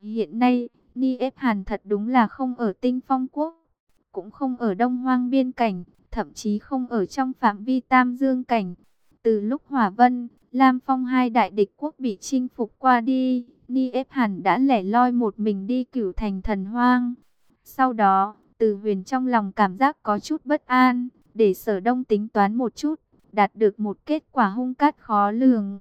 Hiện nay, Niếp Hàn thật đúng là không ở Tinh Phong Quốc, cũng không ở Đông Hoang biên cảnh, thậm chí không ở trong phạm vi Tam Dương cảnh. Từ lúc Hỏa Vân, Lam Phong hai đại địch quốc bị chinh phục qua đi, Niếp Hàn đã lẻ loi một mình đi Cửu Thành Thần Hoang. Sau đó, Từ Huyền trong lòng cảm giác có chút bất an, để Sở Đông tính toán một chút, đạt được một kết quả hung cát khó lường.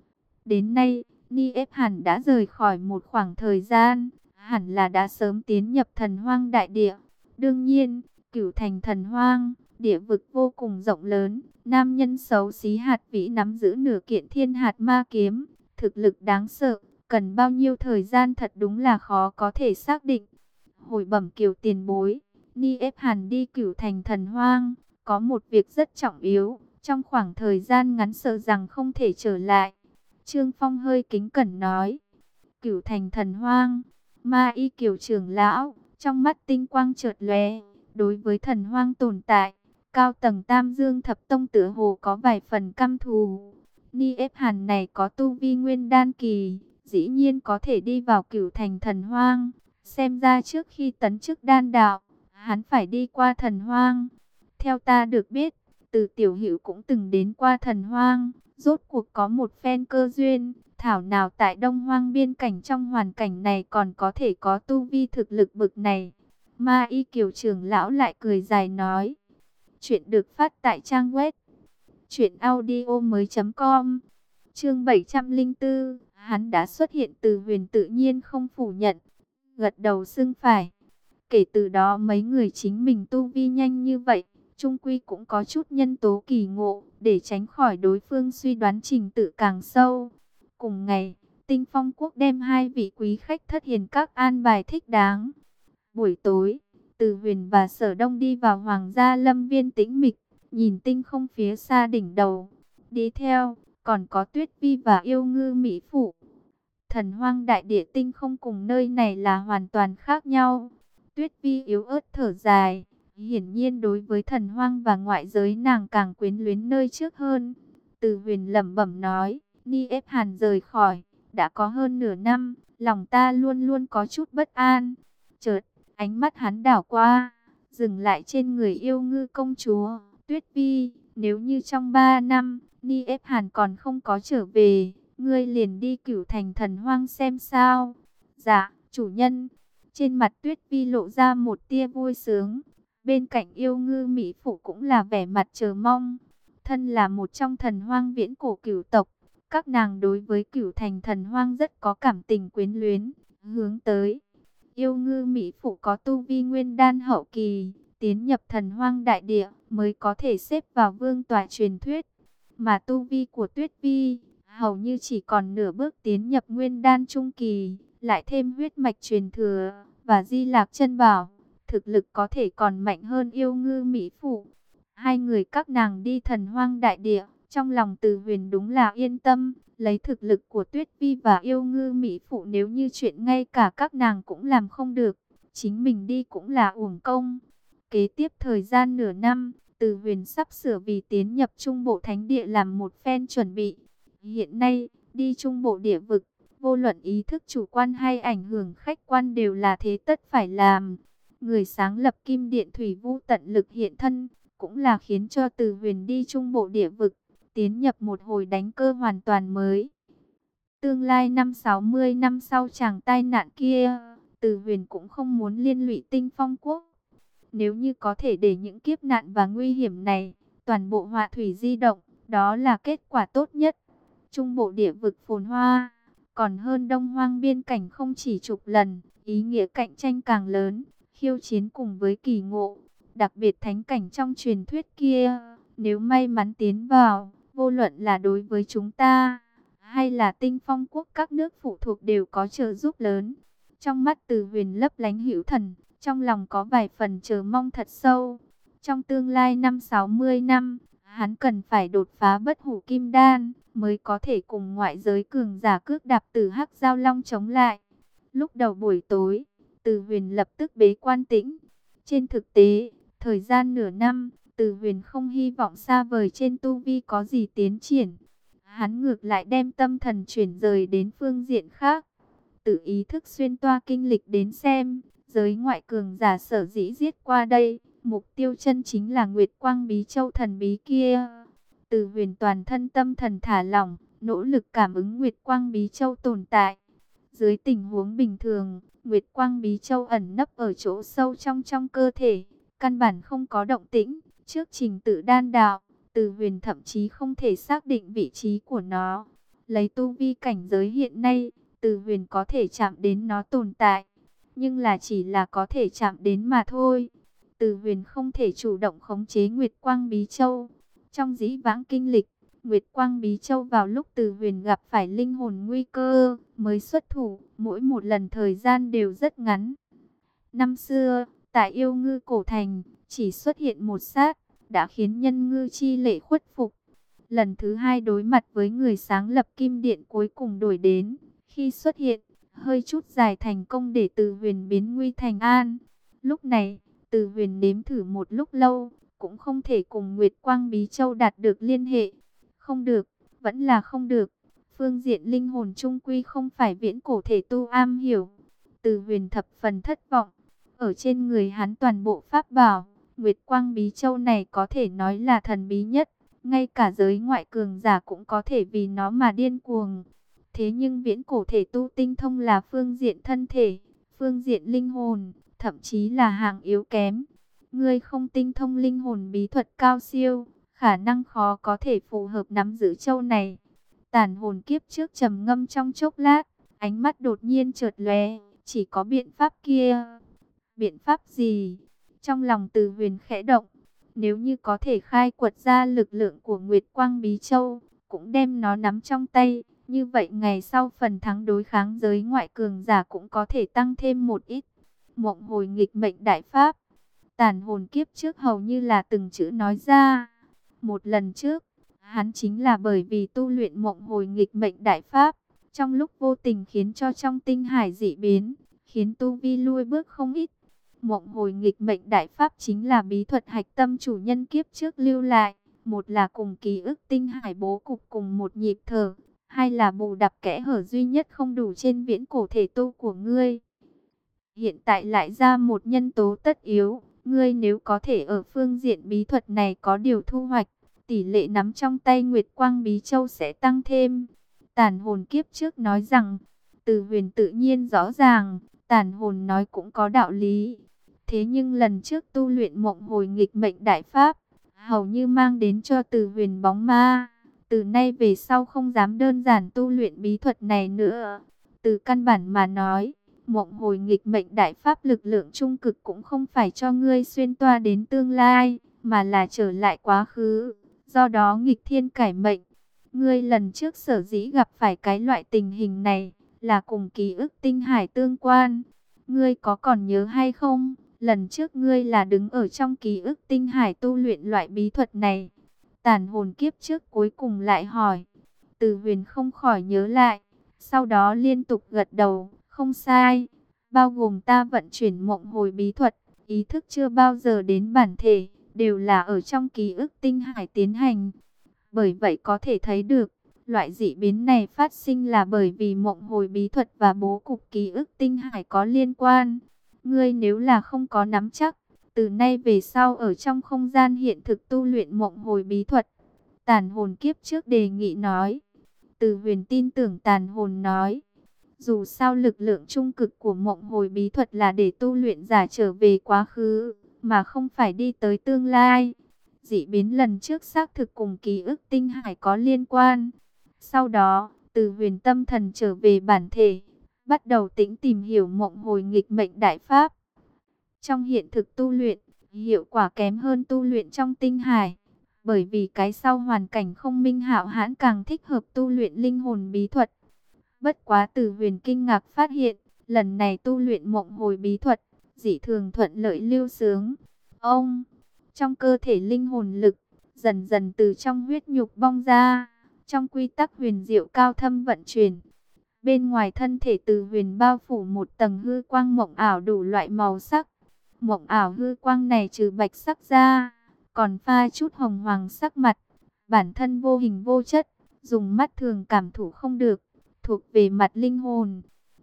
Đến nay, Niếp Hàn đã rời khỏi một khoảng thời gian, hẳn là đã sớm tiến nhập Thần Hoang đại địa. Đương nhiên, Cửu Thành Thần Hoang, địa vực vô cùng rộng lớn, nam nhân xấu xí hạt vĩ nắm giữ nửa kiện thiên hạt ma kiếm, thực lực đáng sợ, cần bao nhiêu thời gian thật đúng là khó có thể xác định. Hồi bẩm Kiều tiền bối, Niếp Hàn đi Cửu Thành Thần Hoang, có một việc rất trọng yếu, trong khoảng thời gian ngắn sợ rằng không thể trở lại. Trương Phong hơi kính cẩn nói. Cửu Thành Thần Hoang, Ma Y Kiều trưởng lão, trong mắt tinh quang chợt lóe, đối với Thần Hoang tồn tại, cao tầng Tam Dương thập tông tựa hồ có vài phần căm thù. Niếp Hàn này có tu vi nguyên đan kỳ, dĩ nhiên có thể đi vào Cửu Thành Thần Hoang, xem ra trước khi tấn chức đan đạo, hắn phải đi qua Thần Hoang. Theo ta được biết, Từ Tiểu Hữu cũng từng đến qua Thần Hoang, rốt cuộc có một phen cơ duyên, thảo nào tại Đông Hoang biên cảnh trong hoàn cảnh này còn có thể có tu vi thực lực bực này. Ma Y Kiều trưởng lão lại cười dài nói. Chuyện được phát tại trang web truyện audio mới chấm com. Chương bảy trăm lẻ bốn, hắn đã xuất hiện. Từ Huyền tự nhiên không phủ nhận, gật đầu xưng phải. Kể từ đó mấy người chính mình tu vi nhanh như vậy, chung quy cũng có chút nhân tố kỳ ngộ, để tránh khỏi đối phương suy đoán trình tự càng sâu. Cùng ngày, Tinh Phong Quốc đem hai vị quý khách thất hiền các an bài thích đáng. Buổi tối, Từ Huyền và Sở Đông đi vào Hoàng gia lâm viên tĩnh mịch, nhìn tinh không phía xa đỉnh đầu. Đi theo, còn có Tuyết Vi và Yêu Ngư Mỹ Phụ. Thần Hoang đại địa tinh không cùng nơi này là hoàn toàn khác nhau. Tuyết Vi yếu ớt thở dài. Hiển nhiên đối với Thần Hoang và ngoại giới nàng càng quyến luyến nơi trước hơn. Từ Huyền lẩm bẩm nói, Niếp Hàn rời khỏi, đã có hơn nửa năm, lòng ta luôn luôn có chút bất an. Chợt, ánh mắt hắn đảo qua, dừng lại trên người Yêu Ngư công chúa. Tuyết Vi, nếu như trong ba năm, Niếp Hàn còn không có trở về, ngươi liền đi Cửu Thành Thần Hoang xem sao. Dạ, chủ nhân. Trên mặt Tuyết Vi lộ ra một tia vui sướng. Bên cạnh Yêu Ngư Mỹ Phụ cũng là vẻ mặt chờ mong. Thân là một trong thần hoang viễn cổ cửu tộc, các nàng đối với Cửu Thành Thần Hoang rất có cảm tình quyến luyến, hướng tới. Yêu Ngư Mỹ Phụ có tu vi nguyên đan hậu kỳ, tiến nhập Thần Hoang đại địa mới có thể xếp vào vương tọa truyền thuyết. Mà tu vi của Tuyết Vi hầu như chỉ còn nửa bước tiến nhập nguyên đan trung kỳ, lại thêm huyết mạch truyền thừa và Di Lạc chân bảo, thực lực có thể còn mạnh hơn Yêu Ngư Mỹ Phụ. Hai người các nàng đi Thần Hoang đại địa, trong lòng Từ Huyền đúng là yên tâm. Lấy thực lực của Tuyết Vi và Yêu Ngư Mỹ Phụ, nếu như chuyện ngay cả các nàng cũng làm không được, chính mình đi cũng là uổng công. Kế tiếp thời gian nửa năm, Từ Huyền sắp sửa vì tiến nhập Trung Bộ Thánh Địa làm một phen chuẩn bị. Hiện nay, đi Trung Bộ địa vực, vô luận ý thức chủ quan hay ảnh hưởng khách quan đều là thế tất phải làm. Người sáng lập Kim Điện Thủy Vu tận lực hiện thân, cũng là khiến cho Từ Huyền đi Trung Bộ địa vực, tiến nhập một hồi đánh cơ hoàn toàn mới. Tương lai năm sáu mươi năm sau chàng tai nạn kia, Từ Huyền cũng không muốn liên lụy Tinh Phong Quốc. Nếu như có thể để những kiếp nạn và nguy hiểm này, toàn bộ họa thủy di động, đó là kết quả tốt nhất. Trung Bộ địa vực phồn hoa, còn hơn Đông Hoang biên cảnh không chỉ chục lần, ý nghĩa cạnh tranh càng lớn, khiêu chiến cùng với kỳ ngộ. Đặc biệt thánh cảnh trong truyền thuyết kia, nếu may mắn tiến vào, vô luận là đối với chúng ta, hay là Tinh Phong Quốc các nước phụ thuộc đều có trợ giúp lớn. Trong mắt Từ Huyền lấp lánh hữu thần, trong lòng có vài phần chờ mong thật sâu. Trong tương lai năm sáu mươi năm, hắn cần phải đột phá bất hủ kim đan, mới có thể cùng ngoại giới cường giả cước đạp Tử Hắc Giao Long chống lại. Lúc đầu buổi tối, Từ Huyền lập tức bế quan tĩnh. Trên thực tế, thời gian nửa năm, Từ Huyền không hy vọng xa vời trên tu vi có gì tiến triển. Hắn ngược lại đem tâm thần chuyển rời đến phương diện khác. tự ý thức xuyên toa kinh lịch đến xem, giới ngoại cường giả sở dĩ giết qua đây, mục tiêu chân chính là Nguyệt Quang Bí Châu thần bí kia. Từ Huyền toàn thân tâm thần thả lỏng, nỗ lực cảm ứng Nguyệt Quang Bí Châu tồn tại. Dưới tình huống bình thường, Nguyệt Quang Bí Châu ẩn nấp ở chỗ sâu trong trong cơ thể, căn bản không có động tĩnh. Trước trình tự đan đạo, Từ Huyền thậm chí không thể xác định vị trí của nó. Lấy tu vi cảnh giới hiện nay, Từ Huyền có thể chạm đến nó tồn tại, nhưng là chỉ là có thể chạm đến mà thôi. Từ Huyền không thể chủ động khống chế Nguyệt Quang Bí Châu. Trong dĩ vãng kinh lịch, Nguyệt Quang Bí Châu vào lúc Từ Huyền gặp phải linh hồn nguy cơ mới xuất thủ, mỗi một lần thời gian đều rất ngắn. Năm xưa, tại Yêu Ngư Cổ Thành, chỉ xuất hiện một sát, đã khiến nhân ngư chi lệ khuất phục. Lần thứ hai đối mặt với người sáng lập Kim Điện cuối cùng đổi đến, khi xuất hiện, hơi chút dài thành công để Từ Huyền biến nguy thành an. Lúc này, Từ Huyền nếm thử một lúc lâu, cũng không thể cùng Nguyệt Quang Bí Châu đạt được liên hệ. Không được, vẫn là không được. Phương diện linh hồn trung quy không phải viễn cổ thể tu am hiểu. Từ Huyền thập phần thất vọng. Ở trên người hắn toàn bộ pháp bảo, Nguyệt Quang Bí Châu này có thể nói là thần bí nhất. Ngay cả giới ngoại cường giả cũng có thể vì nó mà điên cuồng. Thế nhưng viễn cổ thể tu tinh thông là phương diện thân thể, phương diện linh hồn, thậm chí là hàng yếu kém. Ngươi không tinh thông linh hồn bí thuật cao siêu, khả năng khó có thể phù hợp nắm giữ châu này. Tàn hồn kiếp trước trầm ngâm trong chốc lát, ánh mắt đột nhiên chợt lóe, chỉ có biện pháp kia. Biện pháp gì? Trong lòng Từ Huyền khẽ động, nếu như có thể khai quật ra lực lượng của Nguyệt Quang Bí Châu, cũng đem nó nắm trong tay, như vậy ngày sau phần thắng đối kháng giới ngoại cường giả cũng có thể tăng thêm một ít. Mộng hồi nghịch mệnh đại pháp. Tàn hồn kiếp trước hầu như là từng chữ nói ra. Một lần trước, hắn chính là bởi vì tu luyện mộng hồi nghịch mệnh đại pháp, trong lúc vô tình khiến cho trong tinh hải dị biến, khiến tu vi lui bước không ít. Mộng hồi nghịch mệnh đại pháp chính là bí thuật hạch tâm chủ nhân kiếp trước lưu lại. Một là cùng ký ức tinh hải bố cục cùng một nhịp thở, hai là bù đắp kẽ hở duy nhất không đủ trên viễn cổ thể tu của ngươi. Hiện tại lại ra một nhân tố tất yếu, ngươi nếu có thể ở phương diện bí thuật này có điều thu hoạch, tỷ lệ nắm trong tay Nguyệt Quang Bí Châu sẽ tăng thêm. Tàn hồn kiếp trước nói rằng, Từ Huyền tự nhiên rõ ràng, tàn hồn nói cũng có đạo lý. Thế nhưng lần trước tu luyện mộng hồi nghịch mệnh đại pháp, hầu như mang đến cho Từ Huyền bóng ma. Từ nay về sau không dám đơn giản tu luyện bí thuật này nữa. Từ căn bản mà nói, mộng hồi nghịch mệnh đại pháp lực lượng trung cực cũng không phải cho ngươi xuyên toa đến tương lai, mà là trở lại quá khứ. Do đó nghịch thiên cải mệnh. Ngươi lần trước sở dĩ gặp phải cái loại tình hình này, là cùng ký ức tinh hải tương quan. Ngươi có còn nhớ hay không? Lần trước ngươi là đứng ở trong ký ức tinh hải tu luyện loại bí thuật này. Tàn hồn kiếp trước cuối cùng lại hỏi. Từ Huyền không khỏi nhớ lại, sau đó liên tục gật đầu, không sai. Bao gồm ta vận chuyển mộng hồi bí thuật, ý thức chưa bao giờ đến bản thể, đều là ở trong ký ức tinh hải tiến hành. Bởi vậy có thể thấy được, loại dị biến này phát sinh là bởi vì mộng hồi bí thuật và bố cục ký ức tinh hải có liên quan. Ngươi nếu là không có nắm chắc, từ nay về sau ở trong không gian hiện thực tu luyện mộng hồi bí thuật. Tàn hồn kiếp trước đề nghị nói. Từ Huyền tin tưởng tàn hồn nói. Dù sao lực lượng trung cực của mộng hồi bí thuật là để tu luyện giả trở về quá khứ, mà không phải đi tới tương lai. Dị biến lần trước xác thực cùng ký ức tinh hải có liên quan. Sau đó, Từ Huyền tâm thần trở về bản thể, bắt đầu tĩnh tìm hiểu mộng hồi nghịch mệnh đại pháp. Trong hiện thực tu luyện, hiệu quả kém hơn tu luyện trong tinh hải. Bởi vì cái sau hoàn cảnh không minh hạo hãn càng thích hợp tu luyện linh hồn bí thuật. Bất quá Từ Huyền kinh ngạc phát hiện, lần này tu luyện mộng hồi bí thuật, dị thường thuận lợi lưu sướng. Ông, trong cơ thể linh hồn lực, dần dần từ trong huyết nhục bong ra, trong quy tắc huyền diệu cao thâm vận chuyển. Bên ngoài thân thể Từ Huyền bao phủ một tầng hư quang mộng ảo đủ loại màu sắc. Mộng ảo hư quang này trừ bạch sắc ra, còn pha chút hồng hoàng sắc mặt. Bản thân vô hình vô chất, dùng mắt thường cảm thụ không được, thuộc về mặt linh hồn.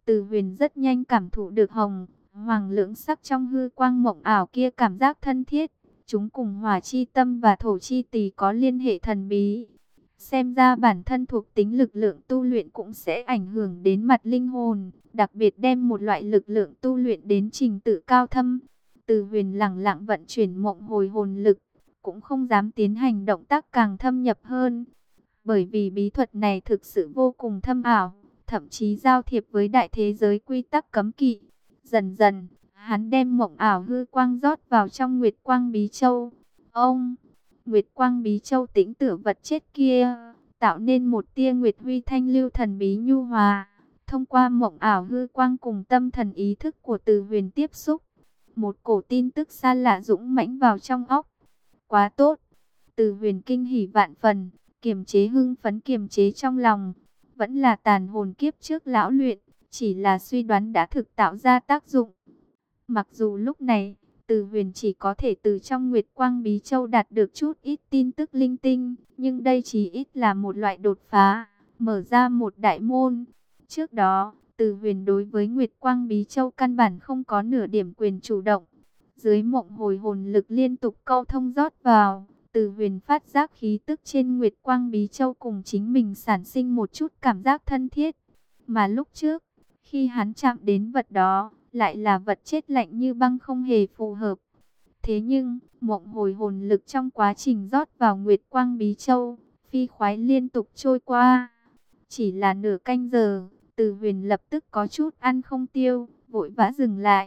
Từ Huyền rất nhanh cảm thụ được hồng hoàng lưỡng sắc trong hư quang mộng ảo kia cảm giác thân thiết. Chúng cùng hỏa chi tâm và thổ chi tỳ có liên hệ thần bí. Xem ra bản thân thuộc tính lực lượng tu luyện cũng sẽ ảnh hưởng đến mặt linh hồn, đặc biệt đem một loại lực lượng tu luyện đến trình tự cao thâm. Từ Huyền lẳng lặng vận chuyển mộng hồi hồn lực, cũng không dám tiến hành động tác càng thâm nhập hơn, bởi vì bí thuật này thực sự vô cùng thâm ảo, thậm chí giao thiệp với đại thế giới quy tắc cấm kỵ. Dần dần, hắn đem mộng ảo hư quang rót vào trong Nguyệt Quang Bí Châu. Ông, Nguyệt Quang Bí Châu tĩnh tử vật chết kia, tạo nên một tia Nguyệt Huy thanh lưu thần bí nhu hòa. Thông qua mộng ảo hư quang cùng tâm thần ý thức của Từ Huyền tiếp xúc, một cổ tin tức xa lạ dũng mãnh vào trong óc. Quá tốt! Từ Huyền kinh hỉ vạn phần, kiềm chế hưng phấn kiềm chế trong lòng. Vẫn là tàn hồn kiếp trước lão luyện, chỉ là suy đoán đã thực tạo ra tác dụng. Mặc dù lúc này, Từ Huyền chỉ có thể từ trong Nguyệt Quang Bí Châu đạt được chút ít tin tức linh tinh, nhưng đây chỉ ít là một loại đột phá, mở ra một đại môn. Trước đó, Từ Huyền đối với Nguyệt Quang Bí Châu căn bản không có nửa điểm quyền chủ động. Dưới mộng hồi hồn lực liên tục câu thông rót vào, Từ Huyền phát giác khí tức trên Nguyệt Quang Bí Châu cùng chính mình sản sinh một chút cảm giác thân thiết. Mà lúc trước, khi hắn chạm đến vật đó, lại là vật chết lạnh như băng không hề phù hợp. Thế nhưng, mộng hồi hồn lực trong quá trình rót vào Nguyệt Quang Bí Châu, phi khoái liên tục trôi qua. Chỉ là nửa canh giờ, Từ Huyền lập tức có chút ăn không tiêu, vội vã dừng lại.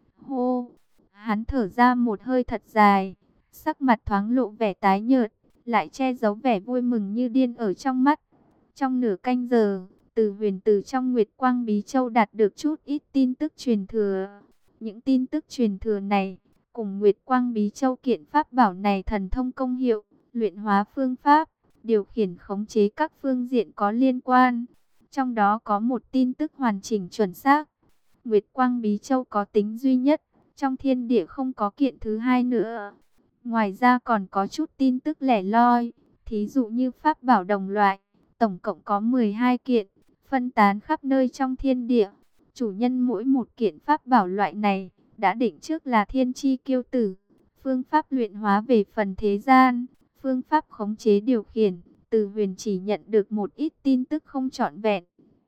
Hô! Hắn thở ra một hơi thật dài, sắc mặt thoáng lộ vẻ tái nhợt, lại che giấu vẻ vui mừng như điên ở trong mắt. Trong nửa canh giờ, Từ Huyền từ trong Nguyệt Quang Bí Châu đạt được chút ít tin tức truyền thừa. Những tin tức truyền thừa này, cùng Nguyệt Quang Bí Châu kiện pháp bảo này thần thông công hiệu, luyện hóa phương pháp, điều khiển khống chế các phương diện có liên quan. Trong đó có một tin tức hoàn chỉnh chuẩn xác. Nguyệt Quang Bí Châu có tính duy nhất, trong thiên địa không có kiện thứ hai nữa. Ngoài ra còn có chút tin tức lẻ loi, thí dụ như pháp bảo đồng loại, tổng cộng có mười hai kiện, phân tán khắp nơi trong thiên địa. Chủ nhân mỗi một kiện pháp bảo loại này, đã định trước là thiên chi kiêu tử. Phương pháp luyện hóa về phần thế gian, phương pháp khống chế điều khiển, Từ Huyền chỉ nhận được một ít tin tức không trọn vẹn.